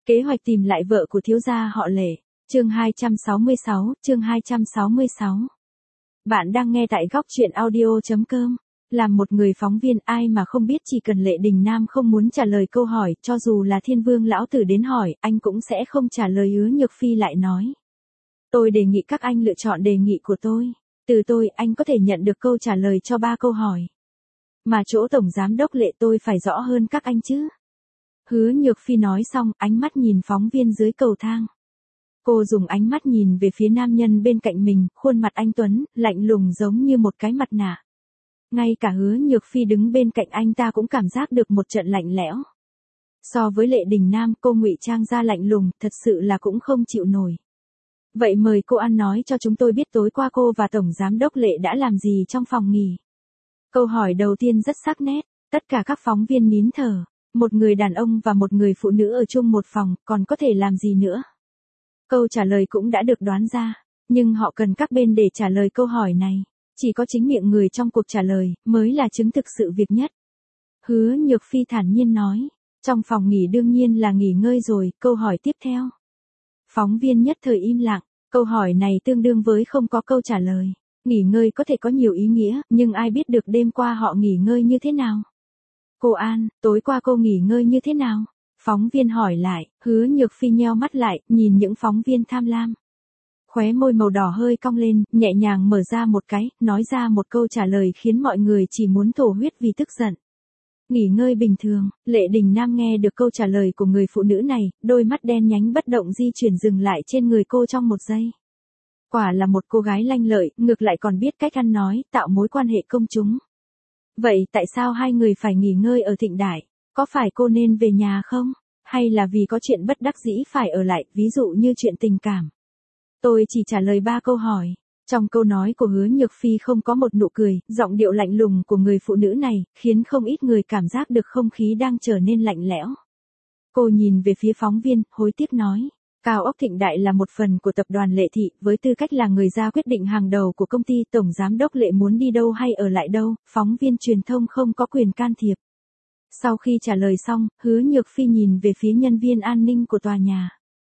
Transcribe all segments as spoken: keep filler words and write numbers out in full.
Kế hoạch tìm lại vợ của thiếu gia họ Lệ. Chương hai trăm sáu mươi sáu, chương hai trăm sáu mươi sáu. Bạn đang nghe tại góc truyện audio chấm com. Làm một người phóng viên, ai mà không biết chỉ cần Lệ Đình Nam không muốn trả lời câu hỏi, cho dù là Thiên Vương lão tử đến hỏi, anh cũng sẽ không trả lời. Hứa Nhược Phi lại nói: "Tôi đề nghị các anh lựa chọn đề nghị của tôi. Từ tôi, anh có thể nhận được câu trả lời cho ba câu hỏi. Mà chỗ tổng giám đốc Lệ tôi phải rõ hơn các anh chứ." Hứa Nhược Phi nói xong, ánh mắt nhìn phóng viên dưới cầu thang. Cô dùng ánh mắt nhìn về phía nam nhân bên cạnh mình, khuôn mặt anh tuấn, lạnh lùng giống như một cái mặt nạ. Ngay cả Hứa Nhược Phi đứng bên cạnh anh ta cũng cảm giác được một trận lạnh lẽo. So với Lệ Đình Nam, cô ngụy trang ra lạnh lùng, thật sự là cũng không chịu nổi. Vậy mời cô ăn nói cho chúng tôi biết tối qua cô và tổng giám đốc Lệ đã làm gì trong phòng nghỉ. Câu hỏi đầu tiên rất sắc nét, tất cả các phóng viên nín thở. Một người đàn ông và một người phụ nữ ở chung một phòng, còn có thể làm gì nữa? Câu trả lời cũng đã được đoán ra, nhưng họ cần các bên để trả lời câu hỏi này. Chỉ có chính miệng người trong cuộc trả lời, mới là chứng thực sự việc nhất. Hứa Nhược Phi thản nhiên nói, trong phòng nghỉ đương nhiên là nghỉ ngơi rồi, câu hỏi tiếp theo. Phóng viên nhất thời im lặng, câu hỏi này tương đương với không có câu trả lời. Nghỉ ngơi có thể có nhiều ý nghĩa, nhưng ai biết được đêm qua họ nghỉ ngơi như thế nào? Cô An, tối qua cô nghỉ ngơi như thế nào? Phóng viên hỏi lại. Hứa Nhược Phi nheo mắt lại, nhìn những phóng viên tham lam. Khóe môi màu đỏ hơi cong lên, nhẹ nhàng mở ra một cái, nói ra một câu trả lời khiến mọi người chỉ muốn thổ huyết vì tức giận. Nghỉ ngơi bình thường. Lệ Đình Nam nghe được câu trả lời của người phụ nữ này, đôi mắt đen nhánh bất động di chuyển dừng lại trên người cô trong một giây. Quả là một cô gái lanh lợi, ngược lại còn biết cách ăn nói, tạo mối quan hệ công chúng. Vậy tại sao hai người phải nghỉ ngơi ở Thịnh Đại? Có phải cô nên về nhà không? Hay là vì có chuyện bất đắc dĩ phải ở lại, ví dụ như chuyện tình cảm? Tôi chỉ trả lời ba câu hỏi. Trong câu nói của Hứa Nhược Phi không có một nụ cười, giọng điệu lạnh lùng của người phụ nữ này, khiến không ít người cảm giác được không khí đang trở nên lạnh lẽo. Cô nhìn về phía phóng viên, hối tiếc nói. Cao ốc Thịnh Đại là một phần của tập đoàn Lệ Thị, với tư cách là người ra quyết định hàng đầu của công ty, tổng giám đốc Lệ muốn đi đâu hay ở lại đâu, phóng viên truyền thông không có quyền can thiệp. Sau khi trả lời xong, Hứa Nhược Phi nhìn về phía nhân viên an ninh của tòa nhà.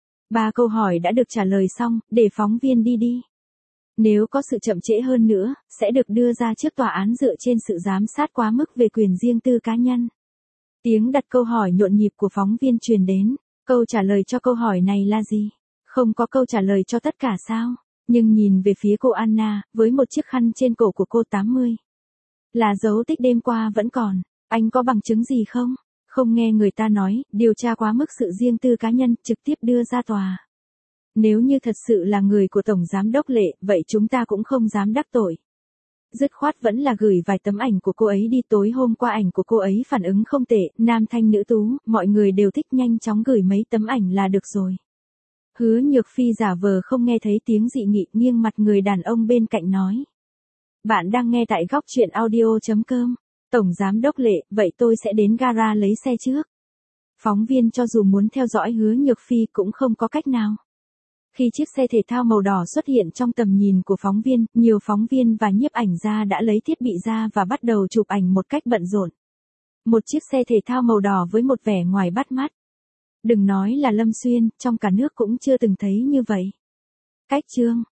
Ba câu hỏi đã được trả lời xong, để phóng viên đi đi. Nếu có sự chậm trễ hơn nữa, sẽ được đưa ra trước tòa án dựa trên sự giám sát quá mức về quyền riêng tư cá nhân. Tiếng đặt câu hỏi nhộn nhịp của phóng viên truyền đến. Câu trả lời cho câu hỏi này là gì? Không có câu trả lời cho tất cả sao? Nhưng nhìn về phía cô Anna, với một chiếc khăn trên cổ của cô tám mươi. Là dấu tích đêm qua vẫn còn. Anh có bằng chứng gì không? Không nghe người ta nói, điều tra quá mức sự riêng tư cá nhân, trực tiếp đưa ra tòa. Nếu như thật sự là người của Tổng Giám đốc Lệ, vậy chúng ta cũng không dám đắc tội. Dứt khoát vẫn là gửi vài tấm ảnh của cô ấy đi. Tối hôm qua ảnh của cô ấy phản ứng không tệ, nam thanh nữ tú, mọi người đều thích, nhanh chóng gửi mấy tấm ảnh là được rồi. Hứa Nhược Phi giả vờ không nghe thấy tiếng dị nghị, nghiêng mặt người đàn ông bên cạnh nói. Bạn đang nghe tại góc truyện audio chấm com. Tổng Giám đốc Lệ, vậy tôi sẽ đến gara lấy xe trước. Phóng viên cho dù muốn theo dõi Hứa Nhược Phi cũng không có cách nào. Khi chiếc xe thể thao màu đỏ xuất hiện trong tầm nhìn của phóng viên, nhiều phóng viên và nhiếp ảnh gia đã lấy thiết bị ra và bắt đầu chụp ảnh một cách bận rộn. Một chiếc xe thể thao màu đỏ với một vẻ ngoài bắt mắt. Đừng nói là Lâm Xuyên, trong cả nước cũng chưa từng thấy như vậy. Cách chương